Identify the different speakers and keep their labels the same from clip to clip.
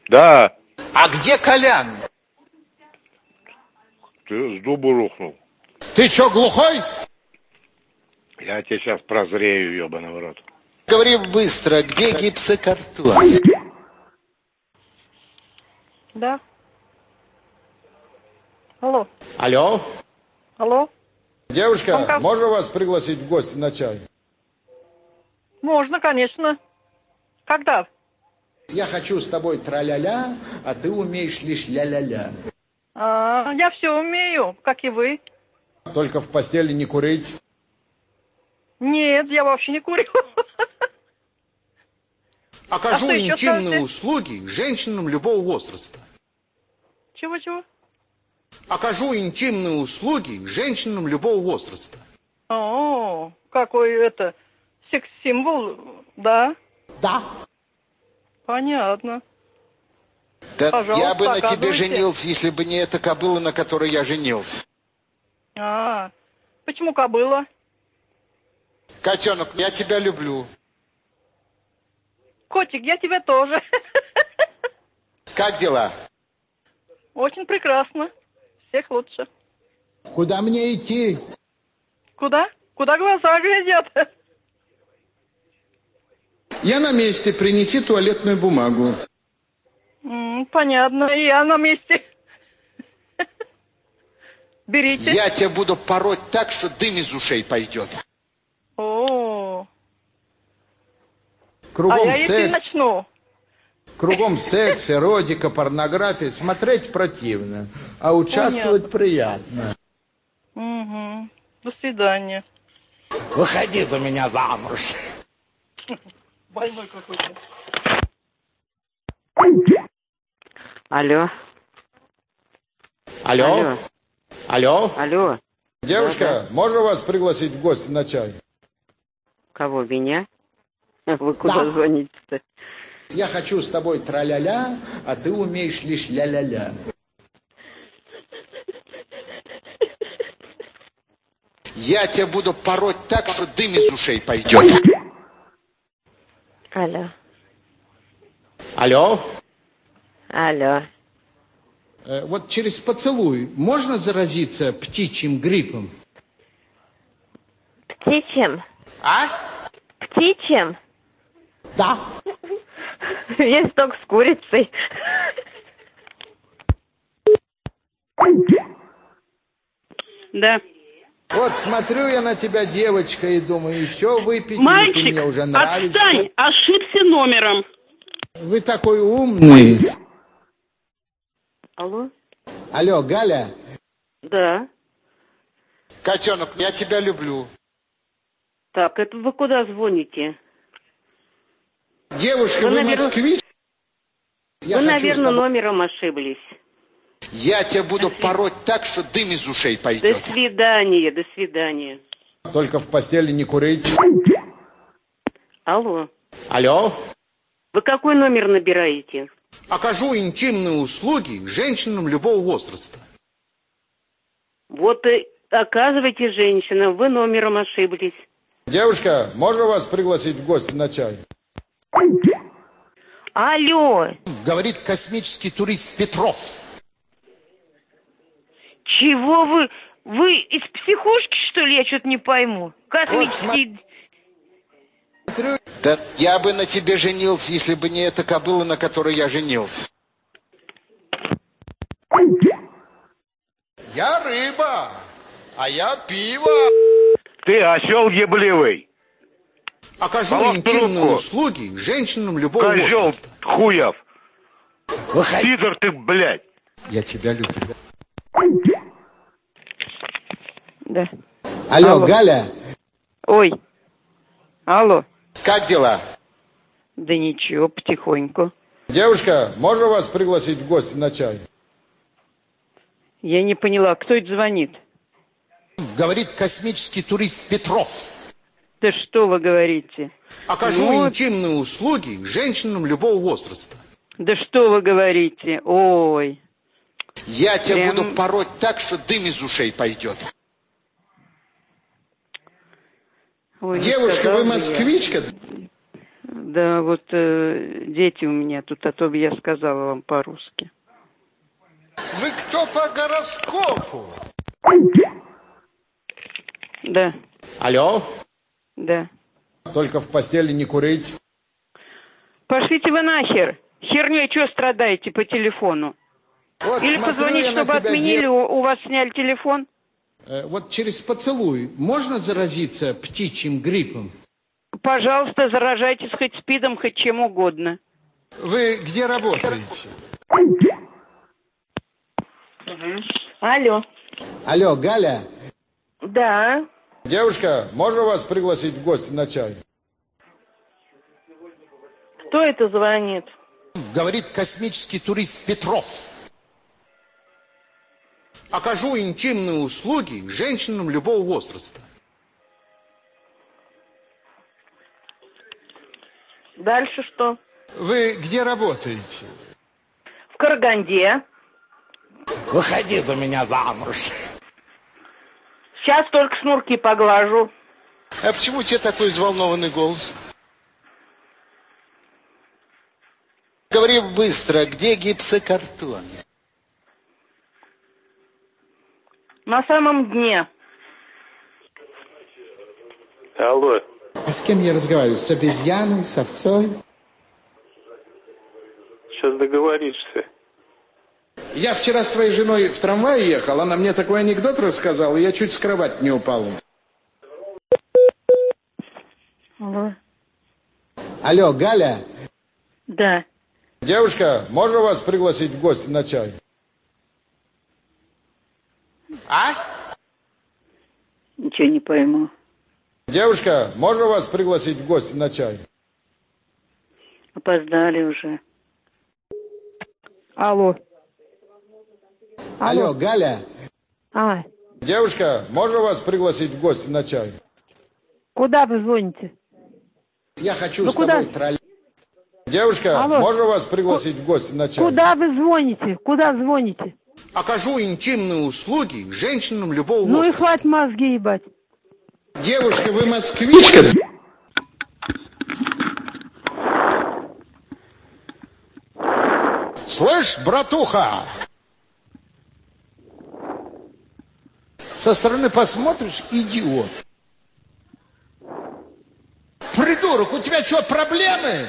Speaker 1: Да.
Speaker 2: А где Колян?
Speaker 1: Ты с дуба рухнул.
Speaker 2: Ты чё, глухой?
Speaker 1: Я тебе сейчас прозрею, ебаный в рот.
Speaker 2: Говори быстро, где гипсокартон?
Speaker 3: Да. Алло.
Speaker 4: Алло.
Speaker 3: Алло.
Speaker 4: Девушка, можно вас пригласить в гости на чай?
Speaker 3: Можно, конечно. Когда?
Speaker 4: Я хочу с тобой тра-ля-ля, а ты умеешь лишь ля-ля-ля.
Speaker 3: Я все умею, как и вы.
Speaker 4: Только в постели не курить.
Speaker 3: Нет, я вообще не курю.
Speaker 2: Окажу интимные услуги женщинам любого возраста.
Speaker 3: Чего-чего?
Speaker 2: Окажу интимные услуги женщинам любого возраста.
Speaker 3: О, какой это секс-символ, да?
Speaker 4: Да.
Speaker 3: Понятно.
Speaker 2: Да
Speaker 3: пожалуйста,
Speaker 2: я бы на тебе
Speaker 3: оказывайте.
Speaker 2: женился, если бы не эта кобыла, на которой я женился.
Speaker 3: Почему кобыла?
Speaker 2: Котенок, я тебя люблю.
Speaker 3: Котик, я тебя тоже.
Speaker 2: Как дела?
Speaker 3: Очень прекрасно. Всех лучше.
Speaker 4: Куда мне идти?
Speaker 3: Куда? Куда глаза глядят?
Speaker 4: Я на месте, принеси туалетную бумагу.
Speaker 3: Понятно, и я на месте. Берите.
Speaker 2: Я тебя буду пороть так, что дым из ушей пойдет.
Speaker 3: О.
Speaker 4: Кругом
Speaker 3: я если
Speaker 4: секс.
Speaker 3: начну.
Speaker 4: Кругом секс, эротика, порнография. Смотреть противно, а участвовать приятно.
Speaker 3: Угу. До свидания.
Speaker 2: Выходи за меня замуж.
Speaker 3: Больной какой-то.
Speaker 5: Алло.
Speaker 4: Алло. Алло.
Speaker 5: Алло.
Speaker 4: Девушка, можно вас пригласить в гости на чай?
Speaker 5: Кого, меня? Вы куда звоните-то?
Speaker 4: Я хочу с тобой тра-ля-ля, а ты умеешь лишь ля-ля-ля.
Speaker 2: Я тебя буду пороть так, что дым из ушей пойдет.
Speaker 5: Алло.
Speaker 4: Алло.
Speaker 5: Алло.
Speaker 4: Вот через поцелуй можно заразиться птичьим гриппом?
Speaker 5: Птичьим?
Speaker 2: А?
Speaker 5: Птичьим?
Speaker 4: Да.
Speaker 5: Есть только с курицей.
Speaker 6: Да.
Speaker 4: Вот смотрю я на тебя, девочка, и думаю, еще выпить,
Speaker 6: Мальчик,
Speaker 4: или ты мне уже нравишься.
Speaker 6: отстань, ошибся номером.
Speaker 4: Вы такой умный.
Speaker 5: Алло?
Speaker 4: Алло, Галя?
Speaker 5: Да.
Speaker 2: Котенок, я тебя люблю.
Speaker 5: Так, это вы куда звоните?
Speaker 4: Девушка, вы москвич?
Speaker 5: Вы, наверное, номером ошиблись.
Speaker 2: Я тебя буду пороть так, что дым из ушей
Speaker 5: До
Speaker 2: пойдет.
Speaker 5: свидания, до свидания.
Speaker 4: Только в постели не курить.
Speaker 5: Алло.
Speaker 4: Алло?
Speaker 5: Вы какой номер набираете?
Speaker 2: Окажу интимные услуги женщинам любого возраста.
Speaker 5: Вот и оказывайте, женщина, вы номером ошиблись.
Speaker 4: Девушка, можно вас пригласить в гости на чай?
Speaker 5: Алло.
Speaker 2: Говорит космический турист Петров.
Speaker 5: Чего вы? Вы из психушки, что ли? Я что-то не пойму. Космический...
Speaker 2: Да я бы на тебе женился, если бы не эта кобыла, на которой я женился.
Speaker 4: Я рыба, а я пиво.
Speaker 1: Ты осел ебливый.
Speaker 2: Окажу
Speaker 1: Положь
Speaker 2: интимные
Speaker 1: трубку.
Speaker 2: услуги женщинам любого
Speaker 1: Козел
Speaker 2: возраста.
Speaker 1: хуев.
Speaker 2: Выходи.
Speaker 1: Пидор ты, блядь.
Speaker 2: Я тебя люблю.
Speaker 5: Да.
Speaker 4: Алло, Галя?
Speaker 5: Ой. Алло.
Speaker 2: Как дела?
Speaker 5: Да ничего, потихоньку.
Speaker 4: Девушка, можно вас пригласить в гости на чай?
Speaker 5: Я не поняла, кто это звонит?
Speaker 2: Говорит космический турист Петров.
Speaker 5: Да что вы говорите?
Speaker 2: Окажу
Speaker 5: Ну,
Speaker 2: интимные услуги женщинам любого возраста.
Speaker 5: Да что вы говорите? Ой.
Speaker 2: Я тебя
Speaker 5: Прям-
Speaker 2: буду пороть так, что дым из ушей пойдет.
Speaker 5: Ой, не
Speaker 4: Девушка,
Speaker 5: сказала
Speaker 4: вы
Speaker 5: бы я.
Speaker 4: москвичка?
Speaker 6: Да, вот дети у меня тут, а то бы я сказала вам по-русски.
Speaker 2: Вы кто по гороскопу?
Speaker 6: Да,
Speaker 4: Алло?
Speaker 6: да.
Speaker 4: Только в постели не курить.
Speaker 6: Пошлите вы нахер. Херней что страдаете по телефону?
Speaker 4: Вот
Speaker 6: Или
Speaker 4: смотрю
Speaker 6: позвонить,
Speaker 4: я на
Speaker 6: чтобы
Speaker 4: тебя,
Speaker 6: отменили, у вас сняли телефон?
Speaker 4: Вот через поцелуй можно заразиться птичьим гриппом?
Speaker 6: Пожалуйста, заражайтесь хоть СПИДом, хоть чем угодно.
Speaker 2: Вы где работаете?
Speaker 3: Алло.
Speaker 4: Алло, Галя?
Speaker 3: Да.
Speaker 4: Девушка, можно вас пригласить в гости на чай?
Speaker 3: Кто это звонит?
Speaker 2: Говорит космический турист Петров. Окажу интимные услуги женщинам любого возраста.
Speaker 3: Дальше что?
Speaker 2: Вы где работаете?
Speaker 3: В Караганде.
Speaker 1: Выходи за меня замуж.
Speaker 3: Сейчас только шнурки поглажу.
Speaker 2: А почему у тебя такой взволнованный голос? Говори быстро, где гипсокартон?
Speaker 3: На самом дне.
Speaker 7: Алло.
Speaker 4: А с кем я разговариваю? С обезьяной, с овцой?
Speaker 7: Сейчас договоришься.
Speaker 4: Я вчера с твоей женой в трамвае ехал, она мне такой анекдот рассказала, и я чуть с кровати не упал.
Speaker 3: Алло.
Speaker 4: Алло, Галя?
Speaker 3: Да.
Speaker 4: Девушка, можно вас пригласить в гости на чай?
Speaker 2: А?
Speaker 6: Ничего не пойму.
Speaker 4: Девушка, можно вас пригласить в гости на чай?
Speaker 6: Опоздали уже.
Speaker 3: Алло.
Speaker 4: Алло, Галя?
Speaker 3: А,
Speaker 4: Девушка, можно вас пригласить в гости на чай?
Speaker 3: куда вы звоните?
Speaker 4: Я хочу
Speaker 3: Ну
Speaker 4: с
Speaker 3: куда?
Speaker 4: тобой троллить. Девушка,
Speaker 3: Алло.
Speaker 4: можно вас пригласить в гости на чай?
Speaker 3: Куда вы звоните? Куда звоните?
Speaker 2: Окажу интимные услуги женщинам любого
Speaker 3: Ну и
Speaker 2: возраста.
Speaker 3: хватит мозги ебать.
Speaker 4: Девушка, вы москвичка?
Speaker 2: Слышь, братуха, со стороны посмотришь, идиот. Придурок, у тебя что, проблемы?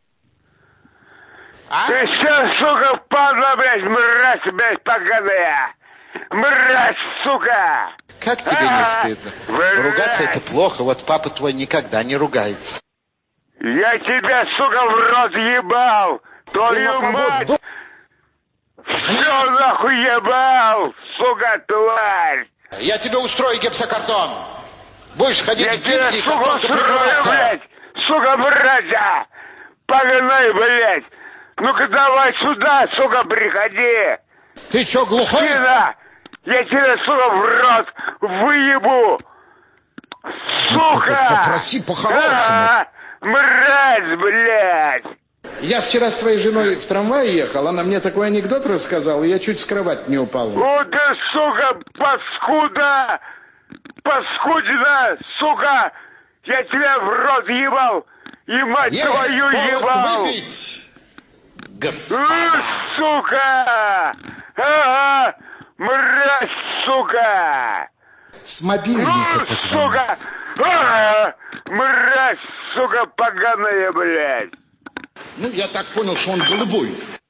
Speaker 2: А?
Speaker 7: Ты что, сука, падла, блядь, мразь, блядь, поганая! Мразь, сука!
Speaker 2: Как тебе не стыдно?
Speaker 7: Блядь.
Speaker 2: Ругаться это плохо, вот папа твой никогда не ругается.
Speaker 7: Я тебя, сука, в рот ебал! Твою
Speaker 2: на
Speaker 7: мать!
Speaker 2: погоду.
Speaker 7: Все нахуй ебал, сука, тварь!
Speaker 2: Я тебе устрою гипсокартон. Будешь ходить
Speaker 7: Я
Speaker 2: в
Speaker 7: тебя,
Speaker 2: гипсе, и
Speaker 7: сука,
Speaker 2: картонка
Speaker 7: устрою,
Speaker 2: прикрывается.
Speaker 7: блядь! Сука, мразя! Погнай, блядь! Ну-ка давай сюда, сука, приходи!
Speaker 2: Ты что, глухой?
Speaker 7: Сюда! Я тебя, сука, в рот выебу! Сука!
Speaker 2: Попроси по-хорошему.
Speaker 7: Мразь, блядь!
Speaker 4: Я вчера с твоей женой в трамвае ехал, она мне такой анекдот рассказала, и я чуть с кровати не упал.
Speaker 7: О, ты, сука, паскуда! Паскудина, сука! Я тебя в рот ебал! И мать
Speaker 2: Есть
Speaker 7: твою
Speaker 2: повод
Speaker 7: ебал!
Speaker 2: выпить, господа.
Speaker 7: Сука! Ага! Мразь, сука!
Speaker 2: С мобильника позвони.
Speaker 7: Сука! Ага! Мразь, сука, поганая, блядь!
Speaker 2: Ну, я так понял, что он голубой.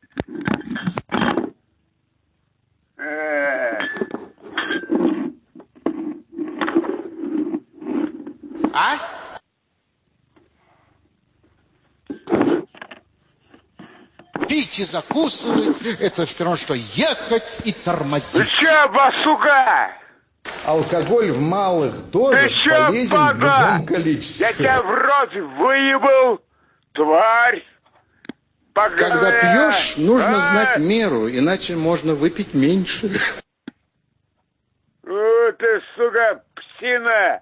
Speaker 2: А? Пить и закусывать – это все равно, что ехать и
Speaker 7: Ты
Speaker 2: тормозить.
Speaker 7: чё, басука?
Speaker 4: Алкоголь в малых дозах
Speaker 7: Ты чё,
Speaker 4: полезен в
Speaker 7: падла?
Speaker 4: любом количестве.
Speaker 7: Я тебя в рот выебал, тварь! Поганая.
Speaker 4: Когда пьешь, нужно
Speaker 7: А?
Speaker 4: знать меру, иначе можно выпить меньше.
Speaker 7: О, ты, сука, псина!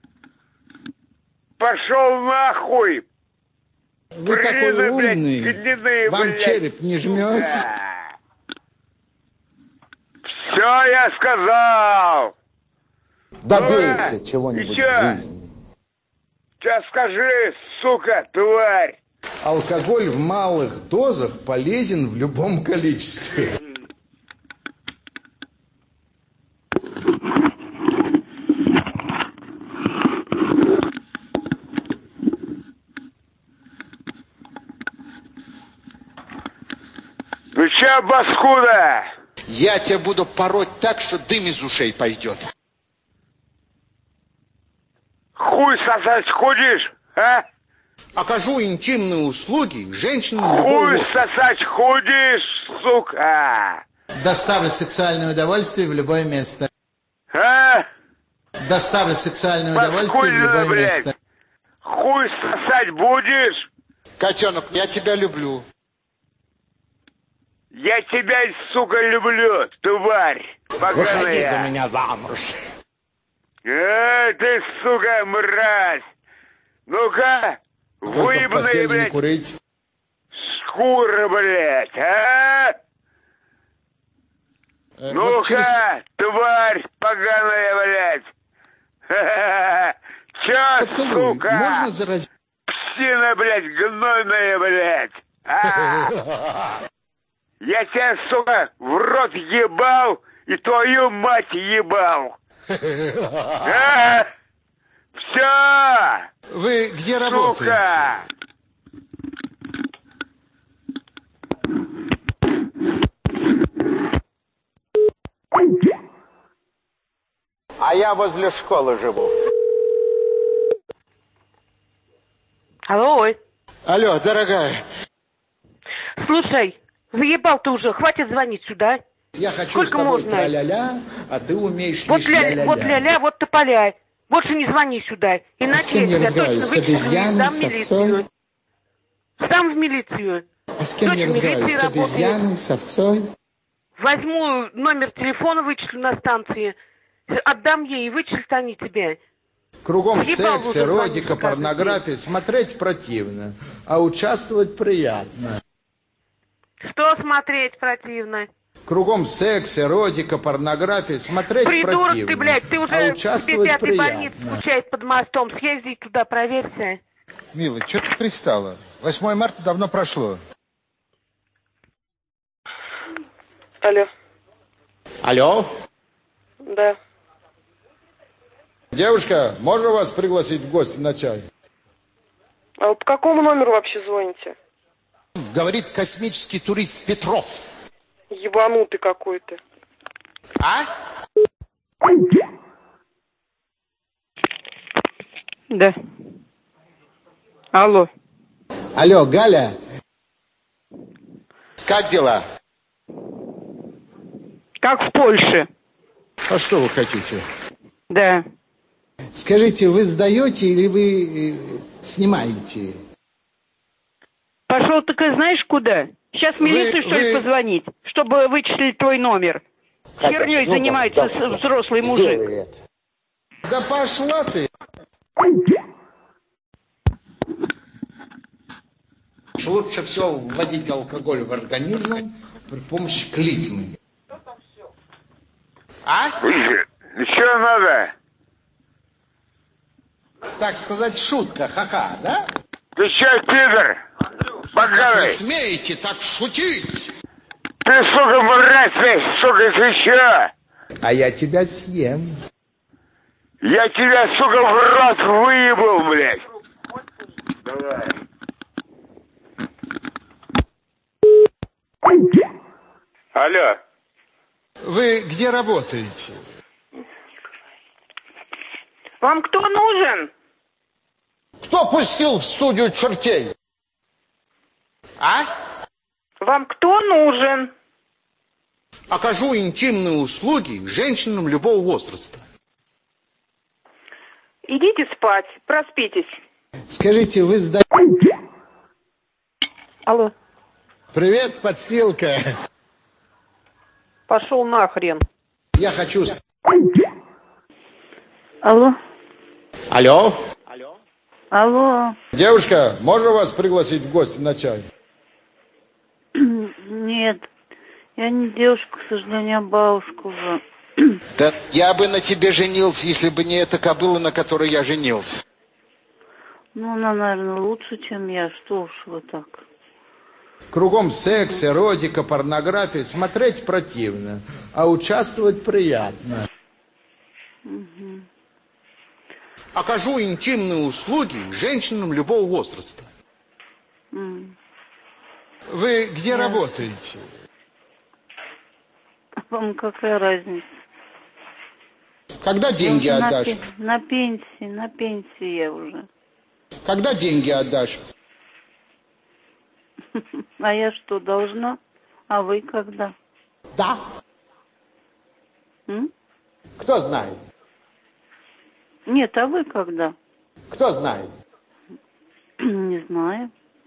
Speaker 7: Пошел нахуй!
Speaker 4: Вы такой умный.
Speaker 7: гнилые,
Speaker 4: Вам
Speaker 7: блядь,
Speaker 4: череп не жмет?
Speaker 7: Все я сказал!
Speaker 4: Добейся
Speaker 7: Ну,
Speaker 4: чего-нибудь
Speaker 7: и чё?
Speaker 4: в жизни.
Speaker 7: Сейчас скажи, сука, тварь!
Speaker 4: Алкоголь в малых дозах полезен в любом количестве.
Speaker 7: Ну че, паскуда?
Speaker 2: Я тебя буду пороть так, что дым из ушей пойдет.
Speaker 7: Хуй сосать ходишь, а?
Speaker 2: Окажу интимные услуги женщинам любого
Speaker 7: Хуй
Speaker 2: возраста.
Speaker 7: сосать ходишь, сука!
Speaker 8: Доставлю сексуальное удовольствие в любое место.
Speaker 7: А?
Speaker 8: Доставлю сексуальное удовольствие в любое
Speaker 7: Паскудина,
Speaker 8: место.
Speaker 7: блядь! Хуй сосать будешь?
Speaker 2: Котенок, я тебя люблю.
Speaker 7: Я тебя, сука, люблю, тварь
Speaker 1: Выходи за
Speaker 7: поганая.
Speaker 1: меня замуж.
Speaker 7: Ты, сука, мразь! Ну-ка,
Speaker 4: Только в
Speaker 7: выебаный,
Speaker 4: постели не
Speaker 7: блядь,
Speaker 4: курить.
Speaker 7: шкура, блядь, а?
Speaker 2: Вот
Speaker 7: Ну-ка,
Speaker 2: через
Speaker 7: тварь поганая, блядь! Чё,
Speaker 2: поцелуй
Speaker 7: сука?
Speaker 2: можно заразить?
Speaker 7: Псина, блядь, гнойная, блядь! А? Я тебя, сука, в рот ебал и твою мать ебал! А? Все!
Speaker 2: Вы где работаете?
Speaker 7: Сука!
Speaker 2: А я возле школы живу.
Speaker 6: Алло, ой.
Speaker 2: Алло, дорогая.
Speaker 6: Слушай, заебал ты уже, хватит звонить сюда.
Speaker 4: Я хочу
Speaker 6: Сколько
Speaker 4: с тобой
Speaker 6: можно?
Speaker 4: тра-ля-ля, а ты умеешь
Speaker 6: Вот
Speaker 4: лишь
Speaker 6: ля-ля, вот ля-ля, вот тополя. Больше не звони сюда. Иначе
Speaker 8: с кем я
Speaker 6: тебя
Speaker 8: разговариваю?
Speaker 6: точно
Speaker 8: С обезьяной,
Speaker 6: вычислю,
Speaker 8: с
Speaker 6: сдам в
Speaker 8: овцой?
Speaker 6: милицию. Сдам в милицию.
Speaker 8: А с кем я
Speaker 6: Дочь
Speaker 8: разговариваю?
Speaker 6: милиции
Speaker 8: С обезьяной, с овцой?
Speaker 6: Возьму номер телефона, вычислю на станции. Отдам ей, и вычислят они тебя.
Speaker 4: Кругом
Speaker 6: Заебал
Speaker 4: секс,
Speaker 6: уже
Speaker 4: эротика,
Speaker 6: звонить каждый
Speaker 4: порнография. Смотреть противно, а участвовать приятно.
Speaker 6: Что смотреть противно?
Speaker 4: Кругом секс, эротика, порнография. Смотреть
Speaker 6: Придурок
Speaker 4: противно,
Speaker 6: ты, блядь, ты
Speaker 4: а
Speaker 6: уже в
Speaker 4: участвовать
Speaker 6: 5-й больнице
Speaker 4: приятно.
Speaker 6: скучаешь под мостом. Съезди туда, проверься.
Speaker 2: Милый, что ты пристала? 8 марта давно прошло.
Speaker 6: Алло.
Speaker 4: Алло?
Speaker 6: Да.
Speaker 4: Девушка, можно вас пригласить в гости на чай?
Speaker 6: А вы по какому номеру вообще звоните?
Speaker 2: Говорит космический турист Петров.
Speaker 6: Ебанутый какой-то.
Speaker 2: А?
Speaker 6: Да. Алло.
Speaker 8: Алло, Галя?
Speaker 2: Как дела?
Speaker 6: Как в Польше?
Speaker 4: А что вы хотите?
Speaker 6: Да.
Speaker 8: Скажите, вы сдаете или вы снимаете?
Speaker 6: Пошел ты знаешь куда? Сейчас в милицию, что ли, позвонить, чтобы вычислить твой номер. Херней занимается взрослый мужик.
Speaker 4: Да пошла ты!
Speaker 8: Лучше всего вводить алкоголь в организм при помощи клизмы.
Speaker 2: А?
Speaker 7: Что надо?
Speaker 8: Так сказать, шутка, ха-ха, да?
Speaker 7: Ты че, пидор?
Speaker 2: Как вы
Speaker 7: Поганый!
Speaker 2: смеете так шутить?
Speaker 7: Ты, сука, мразь, ты, сука, ты че?
Speaker 8: А я тебя съем.
Speaker 7: Я тебя, сука, в рот выебал, блядь! Давай. Алло.
Speaker 2: Вы где работаете?
Speaker 6: Вам кто нужен?
Speaker 4: Кто пустил в студию чертей?
Speaker 2: А?
Speaker 6: Вам кто нужен?
Speaker 2: Окажу интимные услуги женщинам любого возраста.
Speaker 6: Идите спать, проспитесь.
Speaker 8: Скажите, вы сдаете...
Speaker 6: Алло.
Speaker 4: Привет, подстилка.
Speaker 6: Пошел нахрен.
Speaker 4: Я хочу...
Speaker 3: Алло.
Speaker 4: Алло?
Speaker 3: Алло.
Speaker 4: Девушка, можно вас пригласить в гости на чай?
Speaker 3: Нет. Я не девушка, к сожалению, а бабушка уже.
Speaker 2: Да я бы на тебе женился, если бы не эта кобыла, на которой я женился.
Speaker 3: Ну, она, наверное, лучше, чем я. Что уж вы так.
Speaker 4: Кругом секс, эротика, порнография. Смотреть противно, а участвовать приятно.
Speaker 3: Угу.
Speaker 2: Окажу интимные услуги женщинам любого возраста. Вы где работаете?
Speaker 3: Вам какая разница?
Speaker 4: Когда деньги
Speaker 3: Я
Speaker 4: отдашь?
Speaker 3: На пенсии я уже.
Speaker 4: Когда деньги отдашь?
Speaker 3: А я что, должна? А вы когда?
Speaker 4: Да. Кто знает?
Speaker 3: Нет, а вы когда?
Speaker 4: Кто знает?
Speaker 3: Не знаю.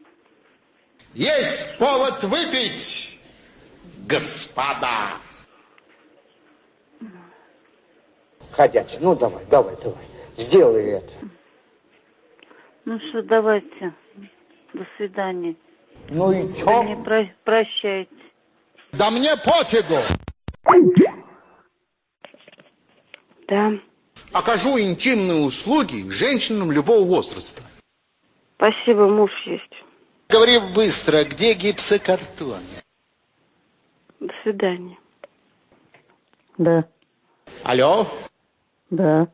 Speaker 2: Есть повод выпить, господа.
Speaker 8: Ходячий, ну давай. Сделай это.
Speaker 3: Ну что, давайте. До свидания.
Speaker 8: Ну и
Speaker 3: Вы
Speaker 8: чё?
Speaker 3: мне прощайте.
Speaker 2: Да мне пофигу.
Speaker 3: Да.
Speaker 2: Окажу интимные услуги женщинам любого возраста.
Speaker 3: Спасибо, муж есть.
Speaker 2: Говори быстро, где гипсокартон?
Speaker 3: До свидания.
Speaker 6: Да.
Speaker 2: Алло?
Speaker 6: Да.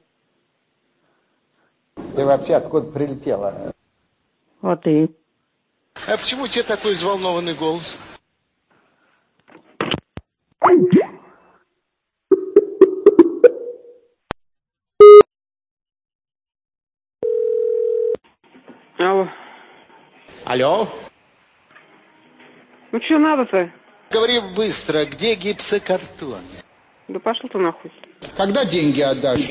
Speaker 4: Ты вообще откуда прилетела?
Speaker 6: А ты?
Speaker 2: А почему у тебя такой взволнованный голос?
Speaker 6: Алло.
Speaker 2: Алло?
Speaker 6: Ну что надо-то?
Speaker 2: Говори быстро, где гипсокартон?
Speaker 6: Да пошел ты нахуй.
Speaker 4: Когда деньги отдашь?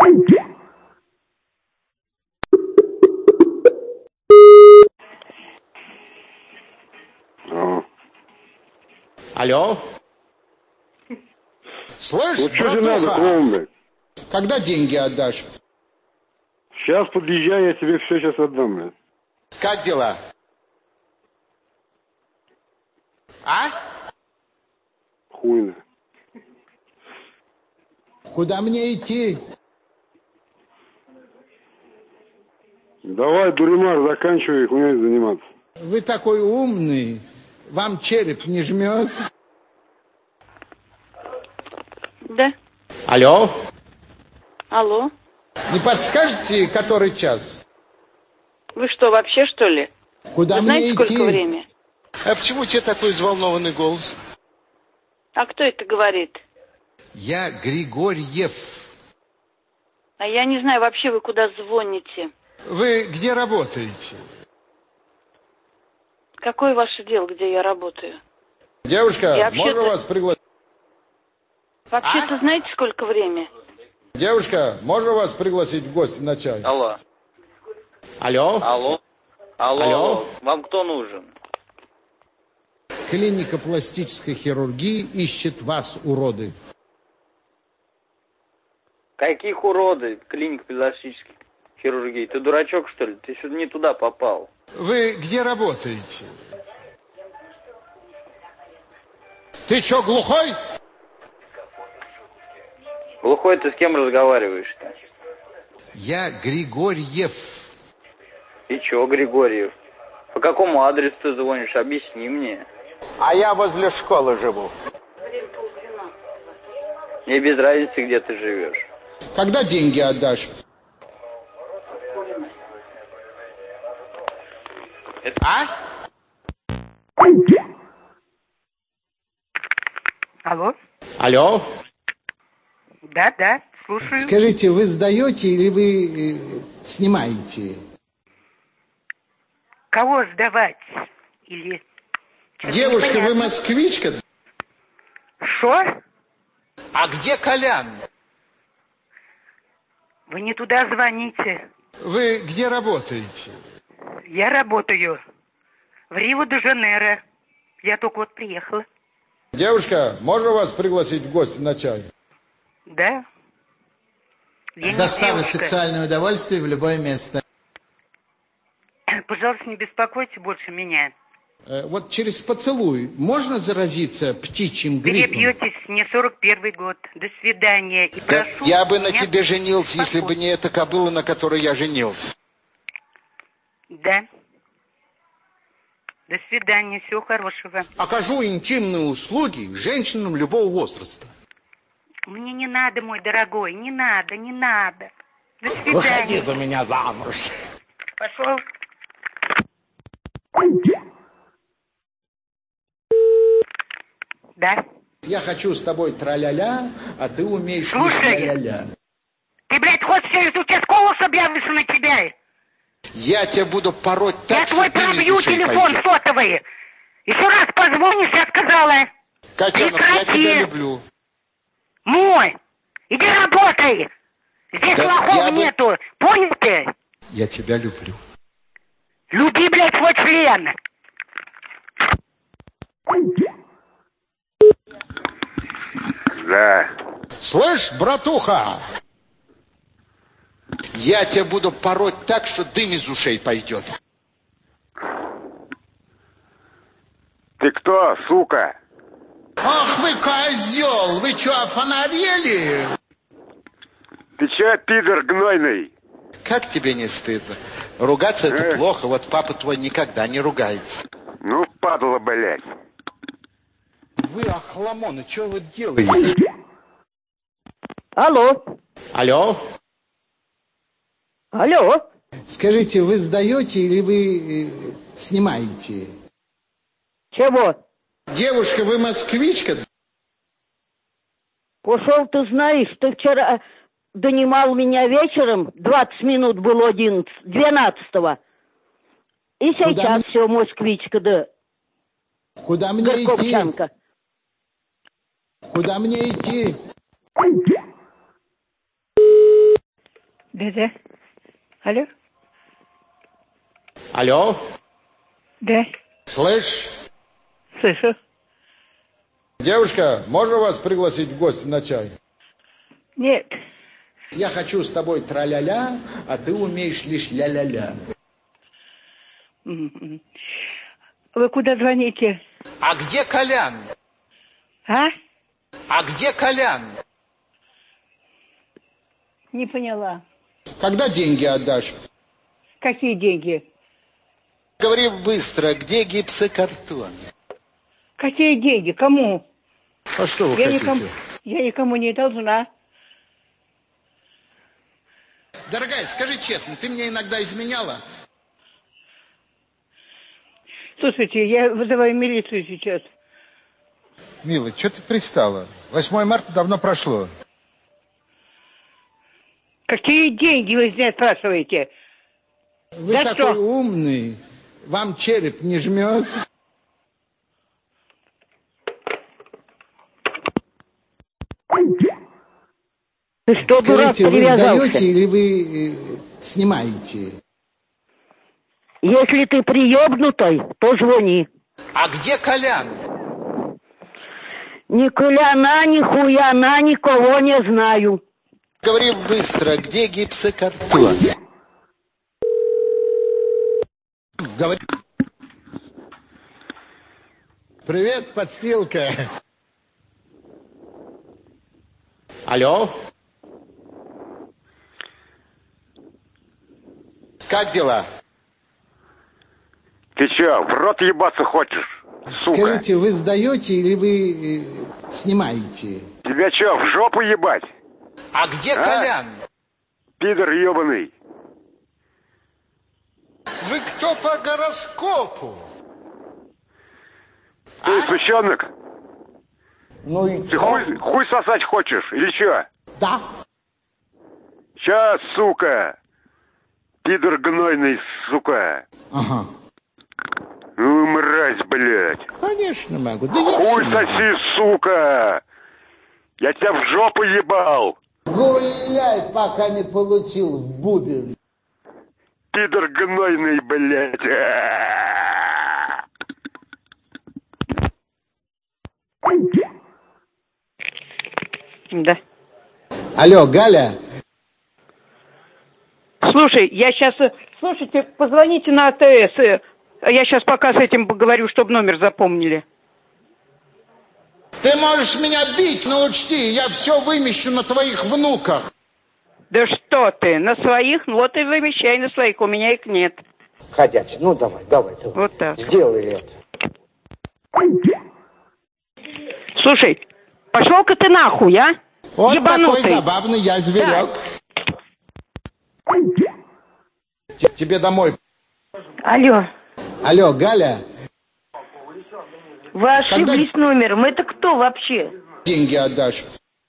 Speaker 2: Алло? Слышь,
Speaker 7: Вот что тебе надо,
Speaker 2: братуха?
Speaker 7: клоун, блядь?
Speaker 4: Когда деньги отдашь?
Speaker 7: Сейчас подъезжай, я тебе все сейчас отдам, блядь.
Speaker 2: Как дела? А?
Speaker 7: Хуйно.
Speaker 4: Куда мне идти?
Speaker 7: Давай, дуримар, заканчивай хуйней заниматься.
Speaker 4: Вы такой умный. Вам череп не жмет?
Speaker 3: Да.
Speaker 2: Алло?
Speaker 3: Алло.
Speaker 4: Не подскажете, который час?
Speaker 3: Вы что, вообще, что ли?
Speaker 4: Куда
Speaker 3: Вы
Speaker 4: мне
Speaker 3: знаете,
Speaker 4: идти?
Speaker 3: сколько время?
Speaker 2: А почему у тебя такой взволнованный голос?
Speaker 3: А кто это говорит?
Speaker 2: Я Григорьев.
Speaker 3: А я не знаю, вообще вы куда звоните.
Speaker 2: Вы где работаете?
Speaker 3: Какое ваше дело, где я работаю?
Speaker 4: Девушка,
Speaker 3: Я вообще-то-
Speaker 4: можно вас пригласить?
Speaker 3: Вообще-то знаете, сколько время?
Speaker 4: Девушка, можно вас пригласить в гости на чай?
Speaker 9: Алло.
Speaker 2: Алло?
Speaker 9: Алло. Алло.
Speaker 2: Алло.
Speaker 9: Вам кто нужен?
Speaker 4: Клиника пластической хирургии ищет вас, уроды.
Speaker 9: Каких уроды? Клиника пластической хирургии. Ты дурачок, что ли? Ты сюда не туда попал.
Speaker 2: Вы где работаете? Ты чё, глухой?
Speaker 9: Глухой, ты с кем разговариваешь-то?
Speaker 2: Я Григорьев.
Speaker 9: И чё, Григорьев? По какому адресу ты звонишь? Объясни мне.
Speaker 8: А я возле школы живу.
Speaker 9: Мне без разницы, где ты живешь.
Speaker 4: Когда деньги отдашь?
Speaker 2: А?
Speaker 6: Алло?
Speaker 2: Алло?
Speaker 6: Да, слушаю.
Speaker 4: Скажите, вы сдаете или вы снимаете?
Speaker 6: Кого сдавать? Или...
Speaker 4: Девушка, вы москвичка?
Speaker 6: Шо?
Speaker 2: А где Колян?
Speaker 6: Вы не туда звоните.
Speaker 2: Вы где работаете?
Speaker 6: Я работаю в Рио-де-Жанейро. Я только вот приехала.
Speaker 4: Девушка, можно вас пригласить в гости на чай?
Speaker 6: Да? Я не
Speaker 4: Доставлю
Speaker 6: девушка.
Speaker 4: сексуальное удовольствие в любое место.
Speaker 6: Пожалуйста, не беспокойте больше меня.
Speaker 4: Вот через поцелуй можно заразиться птичьим гриппом?
Speaker 6: Перебьетесь, мне 41 год. До свидания. И прошу
Speaker 2: Я бы на
Speaker 6: меня
Speaker 2: тебе женился, если бы
Speaker 6: успокоить.
Speaker 2: не эта кобыла, на которой я женился.
Speaker 6: Да. До свидания, всего хорошего.
Speaker 2: Окажу интимные услуги женщинам любого возраста.
Speaker 6: Мне не надо, мой дорогой, не надо, не надо. До свидания.
Speaker 2: Выходи за меня замуж.
Speaker 6: Пошел. Да.
Speaker 4: Я хочу с тобой тра-ля-ля, а ты умеешь
Speaker 6: Слушай,
Speaker 4: ля-ля-ля.
Speaker 6: Ты, блядь, хочешь из участкового, чтобы я вышел на тебя?
Speaker 2: Я тебя буду пороть так,
Speaker 6: Я твой
Speaker 2: что ты
Speaker 6: пробью
Speaker 2: из ушей
Speaker 6: телефон
Speaker 2: пойдет.
Speaker 6: сотовый. Еще раз позвонишь, я сказала.
Speaker 2: Котенок, я тебя люблю.
Speaker 6: Мой, иди работай. Здесь
Speaker 2: Да
Speaker 6: лохов
Speaker 2: я бы-
Speaker 6: нету. Понял ты?
Speaker 2: Я тебя люблю.
Speaker 6: Люби, блядь, свой член.
Speaker 7: Да.
Speaker 2: Слышь, братуха, я тебя буду пороть так, что дым из ушей пойдет.
Speaker 7: Ты кто, сука?
Speaker 8: Ах вы козел, вы что, офонарели?
Speaker 7: Ты че, пидор гнойный?
Speaker 2: Как тебе не стыдно? Ругаться это плохо, вот папа твой никогда не ругается.
Speaker 7: Ну, падла, блядь.
Speaker 2: Вы, охламоны, что вы делаете?
Speaker 6: Алло.
Speaker 2: Алло?
Speaker 6: Алло.
Speaker 4: Скажите, вы сдаете или вы снимаете?
Speaker 6: Чего?
Speaker 4: Девушка, вы москвичка?
Speaker 6: Пошел, ты знаешь, ты вчера донимал меня вечером, 20 минут было 12-го. И сейчас
Speaker 4: мне-
Speaker 6: все, москвичка, да.
Speaker 4: Куда мне идти?
Speaker 6: Горковчанка.
Speaker 4: Куда мне идти?
Speaker 6: Да-да. Алло?
Speaker 2: Алло?
Speaker 6: Да.
Speaker 2: Слышь?
Speaker 6: Слышу.
Speaker 4: Девушка, можно вас пригласить в гости на чай?
Speaker 6: Нет.
Speaker 4: Я хочу с тобой тра-ля-ля, а ты умеешь лишь ля-ля-ля.
Speaker 6: Вы куда звоните?
Speaker 2: А где Колян?
Speaker 6: А?
Speaker 2: А где Колян?
Speaker 6: Не поняла.
Speaker 4: Когда деньги отдашь?
Speaker 6: Какие деньги?
Speaker 2: Говори быстро, где гипсокартон?
Speaker 6: Какие деньги? Кому?
Speaker 2: А что вы хотите?
Speaker 6: Я никому не должна.
Speaker 2: Дорогая, скажи честно, ты мне иногда изменяла?
Speaker 6: Слушайте, я вызываю милицию сейчас.
Speaker 10: Милый, что ты пристала? 8 марта давно прошло.
Speaker 6: Какие деньги вы здесь спрашиваете?
Speaker 4: Вы
Speaker 6: Да
Speaker 4: такой
Speaker 6: что?
Speaker 4: умный. Вам череп не жмет?
Speaker 6: Ты что, дурак,
Speaker 4: Скажите, вы
Speaker 6: привязался?
Speaker 4: сдаете или вы снимаете?
Speaker 6: Если ты приебнутой, то звони.
Speaker 2: А где Колян?
Speaker 6: Ни Коляна, ни хуяна, никого не знаю.
Speaker 2: Говори быстро, где гипсокартон?
Speaker 4: Говори. Привет, подстилка.
Speaker 2: Алло? Как дела?
Speaker 7: Ты че, в рот ебаться хочешь, сука?
Speaker 4: Скажите, вы сдаете или вы снимаете?
Speaker 7: Тебя че, в жопу ебать?
Speaker 2: А где Колян?
Speaker 7: Пидор ебаный.
Speaker 2: Вы кто по гороскопу?
Speaker 7: Ты сучонок?
Speaker 4: Ну и
Speaker 7: Ты хуй сосать хочешь, или че?
Speaker 4: да.
Speaker 7: Сейчас, сука. Пидор гнойный, сука.
Speaker 4: Ага.
Speaker 7: Ну, мразь, блядь.
Speaker 4: Конечно могу. Да я
Speaker 7: Хуй
Speaker 4: всё могу.
Speaker 7: соси, сука. Я тебя в жопу ебал.
Speaker 8: Гуляй, пока не получил в бубен.
Speaker 7: Пидор гнойный, блядь.
Speaker 6: Да.
Speaker 4: Алло, Галя.
Speaker 6: Слушай, я сейчас... Слушайте, позвоните на АТС. Я сейчас пока с этим поговорю, чтобы номер запомнили.
Speaker 4: Ты можешь меня бить, но учти, я все вымещу на твоих внуках.
Speaker 6: Да что ты, на своих? Ну вот и вымещай на своих, у меня их нет.
Speaker 2: Ходячий. Ну, давай.
Speaker 6: Вот так.
Speaker 2: Сделай это.
Speaker 6: Слушай, пошел-ка ты нахуй, а?
Speaker 8: Вот
Speaker 6: Ебанутый.
Speaker 8: такой забавный я зверек. Тебе домой.
Speaker 5: Алло,
Speaker 8: Алло, Галя,
Speaker 5: вы ошиблись номером. Это кто вообще?
Speaker 8: деньги отдашь.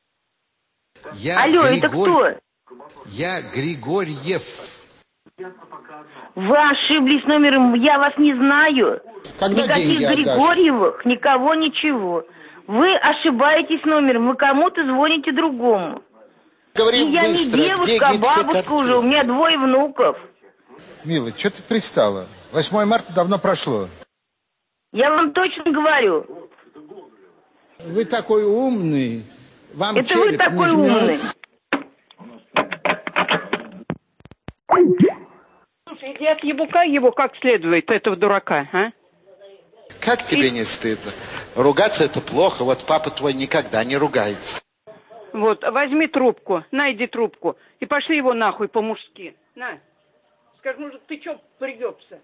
Speaker 5: Алло, это кто?
Speaker 2: Я Григорьев.
Speaker 5: Вы ошиблись номером, я вас не знаю.
Speaker 8: Когда
Speaker 5: Никаких
Speaker 8: деньги отдашь?
Speaker 5: Григорьевых, никого, ничего. Вы ошибаетесь номером, вы кому-то звоните другому.
Speaker 2: Говорим
Speaker 5: И я
Speaker 2: быстро.
Speaker 5: не девушка,
Speaker 2: Где
Speaker 5: а
Speaker 2: гипсокартон?
Speaker 5: бабушка уже, у меня 2 внуков.
Speaker 10: Милый, что ты пристала? 8 марта давно прошло.
Speaker 5: Я вам точно говорю.
Speaker 8: Вы такой умный. Вам
Speaker 5: Это вы
Speaker 8: череп
Speaker 5: такой
Speaker 8: не жмет?
Speaker 5: умный.
Speaker 6: Слушай, иди отъебука его как следует, этого дурака, а?
Speaker 2: Как тебе не стыдно? Ругаться это плохо. Вот папа твой никогда не ругается.
Speaker 6: Вот, возьми трубку, найди трубку и пошли его нахуй по-мужски. На. Скажи, мужик, ты чё пригёбся?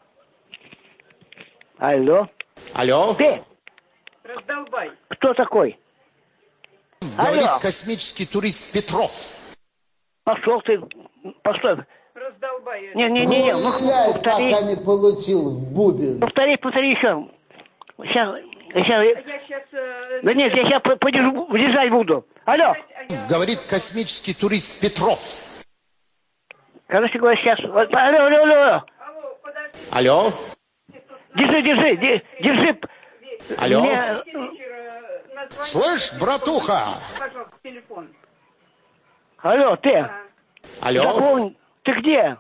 Speaker 11: Алло.
Speaker 8: Алло.
Speaker 11: Ты?
Speaker 6: Раздолбай.
Speaker 11: Кто такой?
Speaker 2: Говорит
Speaker 11: Алло.
Speaker 2: космический турист Петров.
Speaker 11: Пошел ты. Постой.
Speaker 6: Раздолбай.
Speaker 11: Не. Ну,
Speaker 8: Гулять,
Speaker 11: повтори.
Speaker 8: пока не получил в бубен.
Speaker 11: Повтори еще. Сейчас.
Speaker 6: Я сейчас...
Speaker 11: Да нет, я сейчас подержу, влезать буду. Алло.
Speaker 2: Говорит космический турист Петров.
Speaker 11: Короче говоря, сейчас. Алло.
Speaker 8: Алло.
Speaker 11: Держи.
Speaker 8: Алло.
Speaker 11: Мне...
Speaker 2: Слышь, братуха.
Speaker 6: Пожалуйста, телефон.
Speaker 11: Алло, ты.
Speaker 8: Алло.
Speaker 11: Запомни, ты где?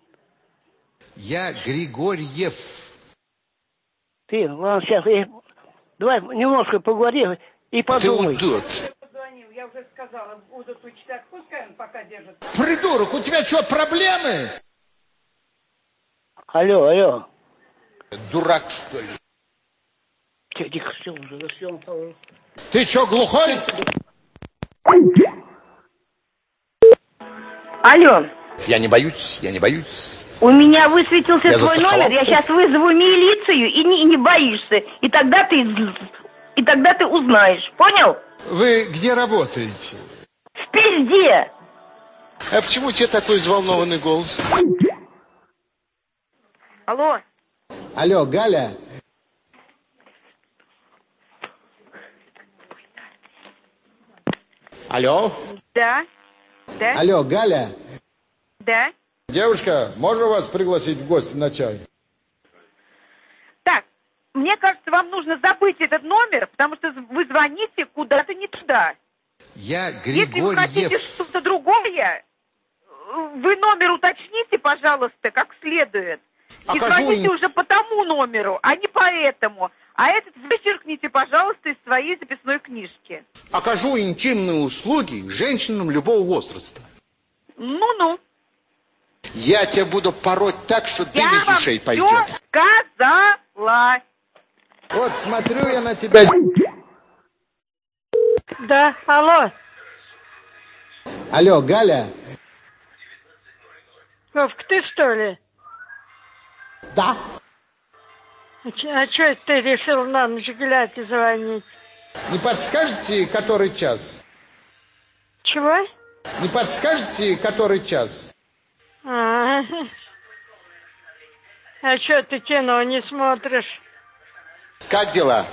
Speaker 2: Я Григорьев.
Speaker 11: Ты, ладно, сейчас. Давай немножко поговори и подумай.
Speaker 2: Ты удот.
Speaker 6: Я уже сказала, будут учителя, пускай он пока держит.
Speaker 8: Придурок, у тебя что, проблемы?
Speaker 11: Алло.
Speaker 2: Дурак, что ли?
Speaker 11: Тихо, все.
Speaker 8: Ты что, глухой?
Speaker 5: Алло,
Speaker 2: Я не боюсь.
Speaker 5: у меня высветился
Speaker 2: Я
Speaker 5: твой номер, я
Speaker 2: застраховался.
Speaker 5: сейчас вызову милицию, и не боишься. И тогда ты узнаешь, понял?
Speaker 2: Вы где работаете?
Speaker 5: В пизде.
Speaker 2: А почему у тебя такой взволнованный голос?
Speaker 5: Алло.
Speaker 8: Алло, Галя. Алло.
Speaker 5: Да?
Speaker 8: Алло, Галя.
Speaker 5: Да?
Speaker 8: Девушка, можно вас пригласить в гости на чай?
Speaker 5: Так, мне кажется, вам нужно забыть этот номер, потому что вы звоните куда-то не туда.
Speaker 2: Я
Speaker 5: Если вы хотите
Speaker 2: Григорьев.
Speaker 5: что-то другое, вы номер уточните, пожалуйста, как следует. И звоните уже по тому номеру, а не по этому. А этот вычеркните, пожалуйста, из своей записной книжки.
Speaker 8: Окажу интимные услуги женщинам любого возраста.
Speaker 5: Ну-ну.
Speaker 2: Я тебя буду пороть так, что дым
Speaker 5: Я
Speaker 2: из
Speaker 5: вам
Speaker 2: ушей
Speaker 5: всё
Speaker 2: пойдет.
Speaker 5: сказала.
Speaker 8: Вот смотрю я на тебя.
Speaker 6: Да, алло.
Speaker 8: Алло, Галя.
Speaker 6: Вовка, ты что ли?
Speaker 8: Да.
Speaker 6: А что это ты решил на ночь глядь и звонить?
Speaker 8: Не подскажете, который час?
Speaker 6: Чего?
Speaker 8: Не подскажете, который час?
Speaker 6: А что ты кино не смотришь?
Speaker 2: Как дела?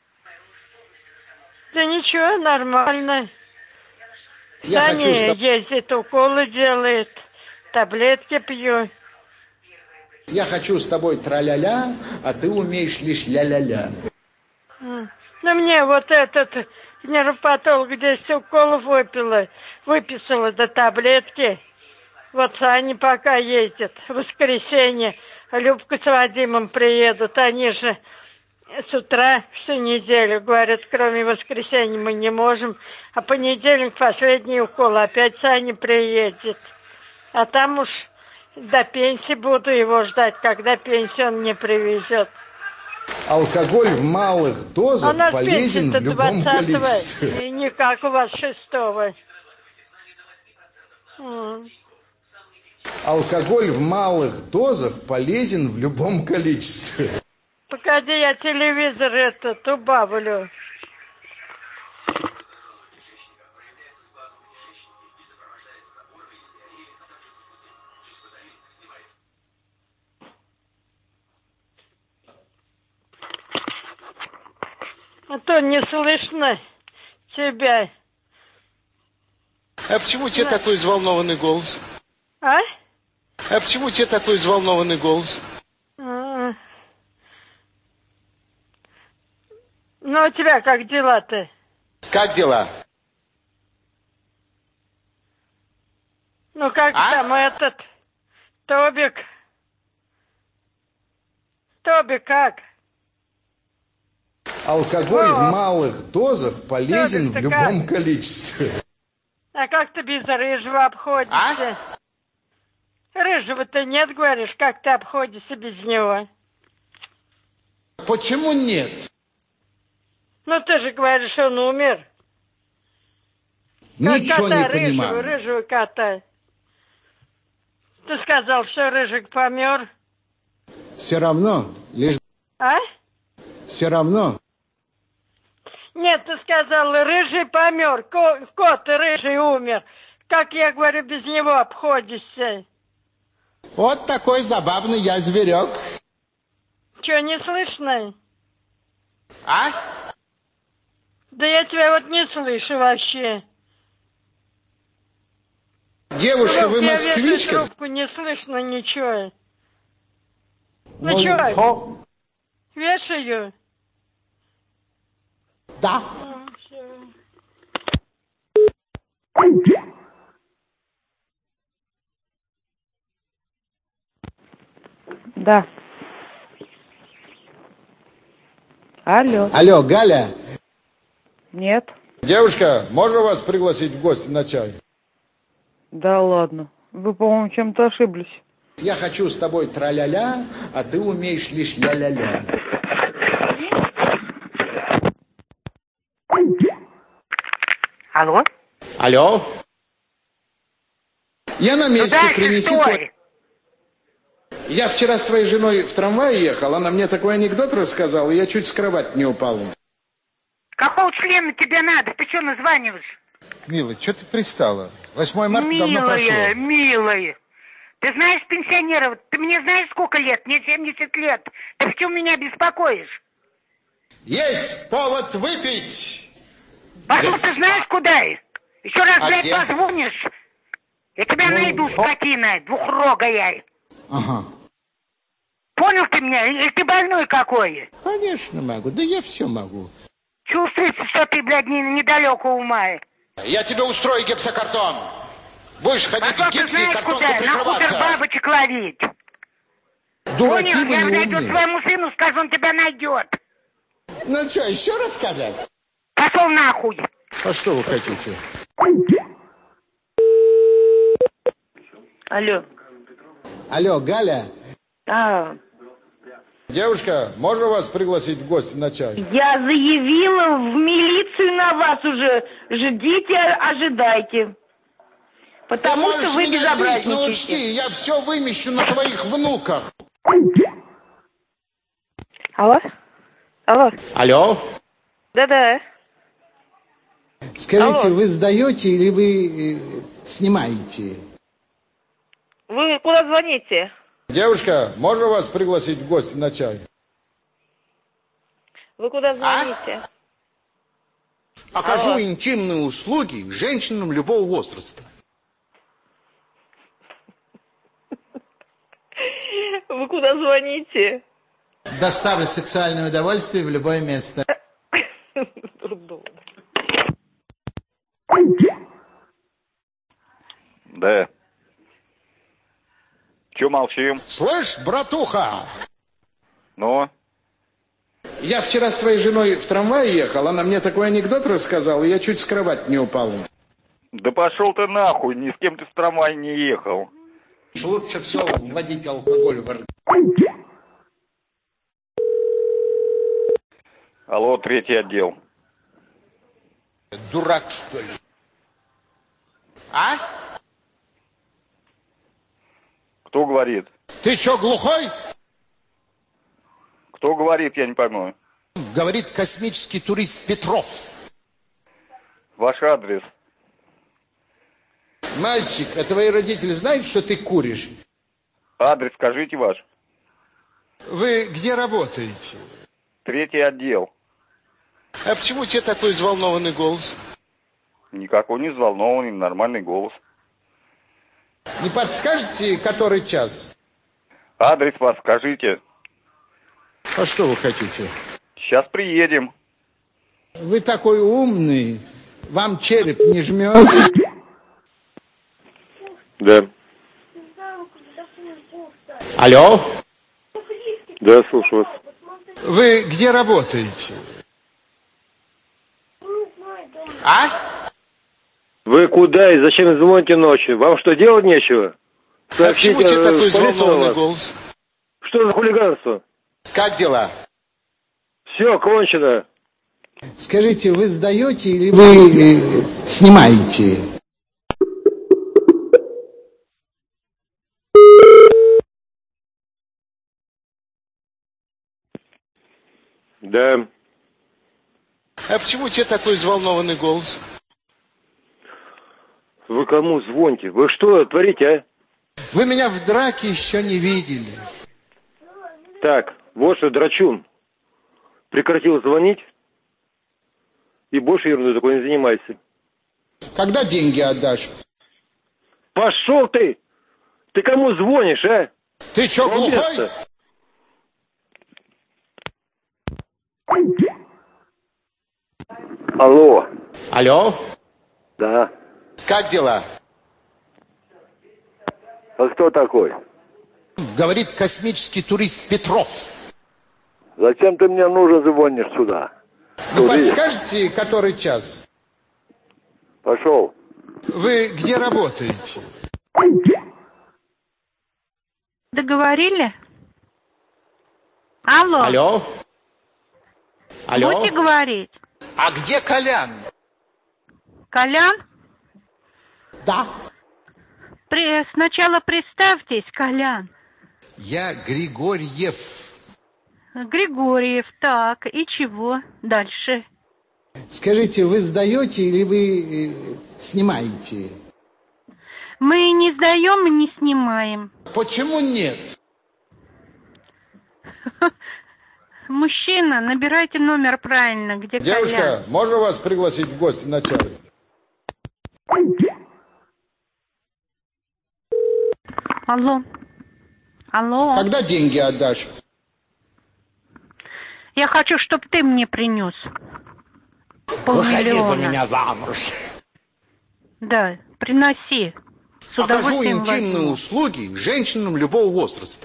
Speaker 6: Да ничего, нормально.
Speaker 8: Я хочу,
Speaker 6: не, ездит, уколы делает, таблетки пью.
Speaker 8: Я хочу с тобой тра-ля-ля, а ты умеешь лишь ля-ля-ля.
Speaker 6: Ну, мне вот этот нейропатолог 10 уколов выписала до таблетки. Вот они пока ездят. В воскресенье Любка с Вадимом приедут. Они же с утра всю неделю говорят, кроме воскресенья мы не можем. А понедельник последний укол. Опять Саня приедет. А там уж до пенсии буду его ждать, когда пенсию он мне привезет.
Speaker 8: Алкоголь в малых дозах полезен в любом
Speaker 6: 20-го,
Speaker 8: количестве.
Speaker 6: и не как у вас 6-го.
Speaker 4: Алкоголь в малых дозах полезен в любом количестве.
Speaker 6: Погоди, я телевизор этот убавлю. А то не слышно тебя.
Speaker 2: А почему у тебя такой взволнованный голос?
Speaker 6: А?
Speaker 2: А почему у тебя такой взволнованный голос?
Speaker 6: Ну, у тебя как дела-то?
Speaker 2: Как дела?
Speaker 6: Ну, как там этот Тобик? Тобик как?
Speaker 4: Алкоголь в малых дозах полезен в любом количестве.
Speaker 6: А как ты без рыжего обходишься? Рыжего-то нет, говоришь, как ты обходишься без него?
Speaker 8: Почему нет?
Speaker 6: Ну, ты же говоришь, он умер.
Speaker 4: Ничего
Speaker 6: кота,
Speaker 4: не понимаю.
Speaker 6: Рыжего кота. Ты сказал, что Рыжик помер.
Speaker 8: Все равно, лишь...
Speaker 6: А?
Speaker 8: Все равно.
Speaker 6: Нет, ты сказал, Рыжий помер. Кот Рыжий умер. Как, я говорю, без него обходишься?
Speaker 8: Вот такой забавный я зверек.
Speaker 6: Че, не слышно?
Speaker 2: А?
Speaker 6: Да я тебя вот не слышу вообще.
Speaker 4: Девушка, вы
Speaker 6: Я вешаю
Speaker 4: москвичка?
Speaker 6: трубку, не слышно ничего.
Speaker 8: Ну,
Speaker 6: чё?
Speaker 8: что?
Speaker 6: Вешаю?
Speaker 8: Да.
Speaker 3: Да. Алло.
Speaker 8: Алло, Галя.
Speaker 3: Нет.
Speaker 4: Девушка, можно вас пригласить в гости на чай?
Speaker 3: Да ладно. Вы, по-моему, чем-то ошиблись.
Speaker 8: Я хочу с тобой тра-ля-ля, а ты умеешь лишь ля-ля-ля.
Speaker 11: Алло?
Speaker 2: Алло?
Speaker 4: Я на месте,
Speaker 11: Туда
Speaker 4: принеси
Speaker 11: стой!
Speaker 4: Я вчера с твоей женой в трамвае ехал, она мне такой анекдот рассказала, и я чуть с кровати не упал.
Speaker 11: Какого члена тебе надо? Ты что названиваешь?
Speaker 10: Милый, что ты пристала? 8 марта давно прошло.
Speaker 11: Милая. Ты знаешь пенсионеров? Ты мне знаешь, сколько лет? Мне 70 лет. Ты в чем меня беспокоишь?
Speaker 8: Есть повод выпить.
Speaker 11: Пошел ты знаешь куда? Еще раз,
Speaker 2: А
Speaker 11: блядь,
Speaker 2: где?
Speaker 11: позвонишь. Я тебя найду, скотина, двухрогая.
Speaker 8: Ага.
Speaker 11: Понял ты меня? Или ты больной какой?
Speaker 8: Конечно могу, да я все могу.
Speaker 11: Чувствуется, что ты, блядь, недалеко ума.
Speaker 2: Я тебе устрою гипсокартон. Будешь ходить
Speaker 11: Пошел
Speaker 2: в
Speaker 11: ты
Speaker 2: гипсе и
Speaker 11: знаешь
Speaker 2: картонку
Speaker 11: куда? На хутор
Speaker 2: прикрываться.
Speaker 11: бабочек ловить.
Speaker 8: Дураки
Speaker 11: Понял?
Speaker 8: вы
Speaker 11: Я
Speaker 8: не
Speaker 11: найду
Speaker 8: умные.
Speaker 11: своему сыну, скажу, он тебя найдет.
Speaker 8: Ну что, еще рассказать?
Speaker 11: Пошел нахуй.
Speaker 8: А что вы хотите?
Speaker 3: Алло.
Speaker 8: Алло, Галя.
Speaker 4: Девушка, можно вас пригласить в гости на чай?
Speaker 3: Я заявила в милицию на вас уже. Ждите, ожидайте. Потому
Speaker 8: Ты
Speaker 3: что вы
Speaker 8: можешь меня бить, но
Speaker 3: безобразничаете.
Speaker 8: учти, я все вымещу на твоих внуках.
Speaker 3: Алло? Алло?
Speaker 2: Алло?
Speaker 3: Да-да.
Speaker 8: Скажите,
Speaker 3: Алло.
Speaker 8: вы сдаете или вы снимаете?
Speaker 3: Вы куда звоните?
Speaker 4: Девушка, можно вас пригласить в гости на чай?
Speaker 3: Вы куда звоните?
Speaker 2: Окажу
Speaker 3: Алло.
Speaker 2: интимные услуги женщинам любого возраста.
Speaker 3: Вы куда звоните?
Speaker 8: Доставлю сексуальное удовольствие в любое место.
Speaker 12: Да. Че молчим?
Speaker 2: Слышь, братуха!
Speaker 12: Ну?
Speaker 4: Я вчера с твоей женой в трамвае ехал, она мне такой анекдот рассказала, и я чуть с кровати не упал.
Speaker 12: Да пошел ты нахуй, ни с кем ты в трамвай не ехал.
Speaker 8: Лучше всего вводить алкоголь в организм.
Speaker 12: Алло, 3-й отдел.
Speaker 2: Дурак, что ли? А?
Speaker 12: Кто говорит?
Speaker 2: Ты что, глухой?
Speaker 12: Кто говорит, я не пойму.
Speaker 2: Говорит космический турист Петров.
Speaker 12: Ваш адрес.
Speaker 4: Мальчик, а твои родители знают, что ты куришь?
Speaker 12: Адрес скажите ваш.
Speaker 2: Вы где работаете?
Speaker 12: 3-й отдел.
Speaker 2: А почему у тебя такой взволнованный голос?
Speaker 12: Никакой не взволнованный, нормальный голос.
Speaker 4: Не подскажете, который час?
Speaker 12: Адрес вас скажите.
Speaker 2: А что вы хотите?
Speaker 12: Сейчас приедем.
Speaker 4: Вы такой умный. Вам череп не жмет?
Speaker 12: Да.
Speaker 2: Алло?
Speaker 12: Да, слушаю вас.
Speaker 2: Вы где работаете? А?
Speaker 13: Вы куда и зачем звоните ночью? Вам что, делать нечего?
Speaker 2: Сообщите, а почему у тебя такой взволнованный голос?
Speaker 13: Что за хулиганство?
Speaker 2: Как дела?
Speaker 13: Все, кончено.
Speaker 4: Скажите, вы сдаете или вы снимаете?
Speaker 13: Да.
Speaker 2: А почему у тебя такой взволнованный голос?
Speaker 13: Вы кому звоните? Вы что творите, а?
Speaker 2: Вы меня в драке еще не видели.
Speaker 13: Так, вот что, драчун. Прекратил звонить и больше ерундой такой не занимайся.
Speaker 4: Когда деньги отдашь?
Speaker 13: Пошел ты! Ты кому звонишь, а?
Speaker 2: Ты что, глухой?
Speaker 13: Алло.
Speaker 2: Алло?
Speaker 13: Да.
Speaker 2: Как дела?
Speaker 13: А кто такой?
Speaker 2: Говорит космический турист Петров.
Speaker 13: Зачем ты мне нужен звонишь сюда?
Speaker 4: Не подскажете, который час?
Speaker 13: Пошел.
Speaker 2: Вы где работаете?
Speaker 11: Договорили? Алло.
Speaker 2: Алло? Алло?
Speaker 11: Будете говорить?
Speaker 2: А где Колян?
Speaker 11: Колян?
Speaker 2: Да.
Speaker 11: Сначала представьтесь, Колян.
Speaker 2: Я Григорьев.
Speaker 11: Григорьев, так, и чего дальше?
Speaker 4: Скажите, вы сдаете или вы снимаете?
Speaker 11: Мы не сдаем и не снимаем.
Speaker 4: Почему нет?
Speaker 11: Мужчина, набирайте номер правильно, где
Speaker 4: Девушка,
Speaker 11: Колян.
Speaker 4: можно вас пригласить в гости на чай?
Speaker 11: Алло. Алло.
Speaker 4: Когда деньги отдашь?
Speaker 11: Я хочу, чтобы ты мне принес.
Speaker 1: Выходи за
Speaker 11: $500 000.
Speaker 1: меня замуж.
Speaker 11: Да, приноси. С
Speaker 2: Окажу
Speaker 11: удовольствием
Speaker 2: интимные
Speaker 11: возьму.
Speaker 2: услуги женщинам любого возраста.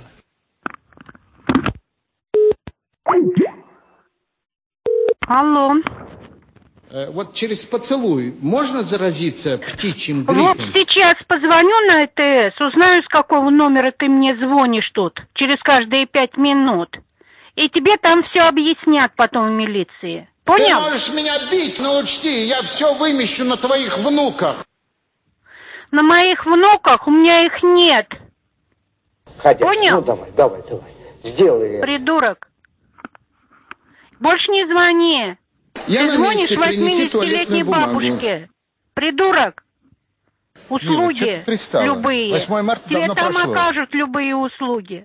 Speaker 11: Алло.
Speaker 4: Вот через поцелуй можно заразиться птичьим
Speaker 11: Вот
Speaker 4: гриппом?
Speaker 11: сейчас позвоню на ЭТС, узнаю, с какого номера ты мне звонишь тут, через каждые 5 минут. И тебе там все объяснят потом в милиции. Понял?
Speaker 4: Ты можешь меня бить, но учти, я все вымещу на твоих внуках.
Speaker 11: На моих внуках у меня их нет.
Speaker 8: Ходячий,
Speaker 11: Понял?
Speaker 8: ну давай. Сделай это.
Speaker 11: Придурок. Больше не звони.
Speaker 4: Я
Speaker 11: Ты
Speaker 4: на
Speaker 11: звонишь
Speaker 4: месте, принеси
Speaker 11: 80-летней
Speaker 4: туалетную бумагу.
Speaker 11: бабушке. Придурок. Услуги
Speaker 2: Мила, что ты пристала?
Speaker 11: любые.
Speaker 2: 8 марта
Speaker 11: Тебе
Speaker 2: давно
Speaker 11: там
Speaker 2: прошло.
Speaker 11: окажут любые услуги.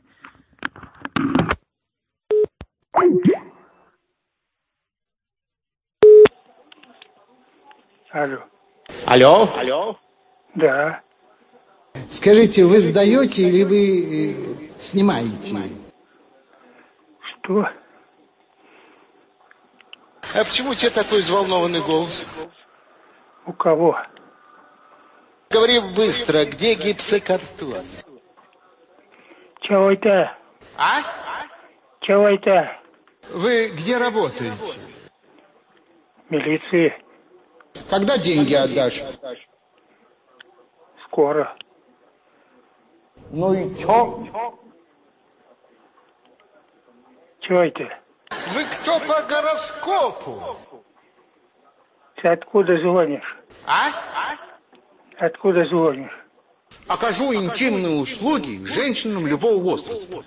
Speaker 7: Алло.
Speaker 2: Алло?
Speaker 7: Алло. Да.
Speaker 4: Скажите, вы сдаете или вы снимаете?
Speaker 7: Что?
Speaker 2: А почему у тебя такой взволнованный голос?
Speaker 7: У кого?
Speaker 2: Говори быстро, где гипсокартон?
Speaker 7: Чего это?
Speaker 2: А?
Speaker 7: Чего это?
Speaker 2: Вы где работаете?
Speaker 7: Милиции.
Speaker 4: Когда деньги отдашь?
Speaker 7: Скоро.
Speaker 4: Ну и чё?
Speaker 7: Чего это?
Speaker 2: Вы кто по гороскопу?
Speaker 7: Ты откуда звонишь?
Speaker 2: А?
Speaker 7: Откуда звонишь?
Speaker 2: Окажу интимные услуги женщинам любого возраста.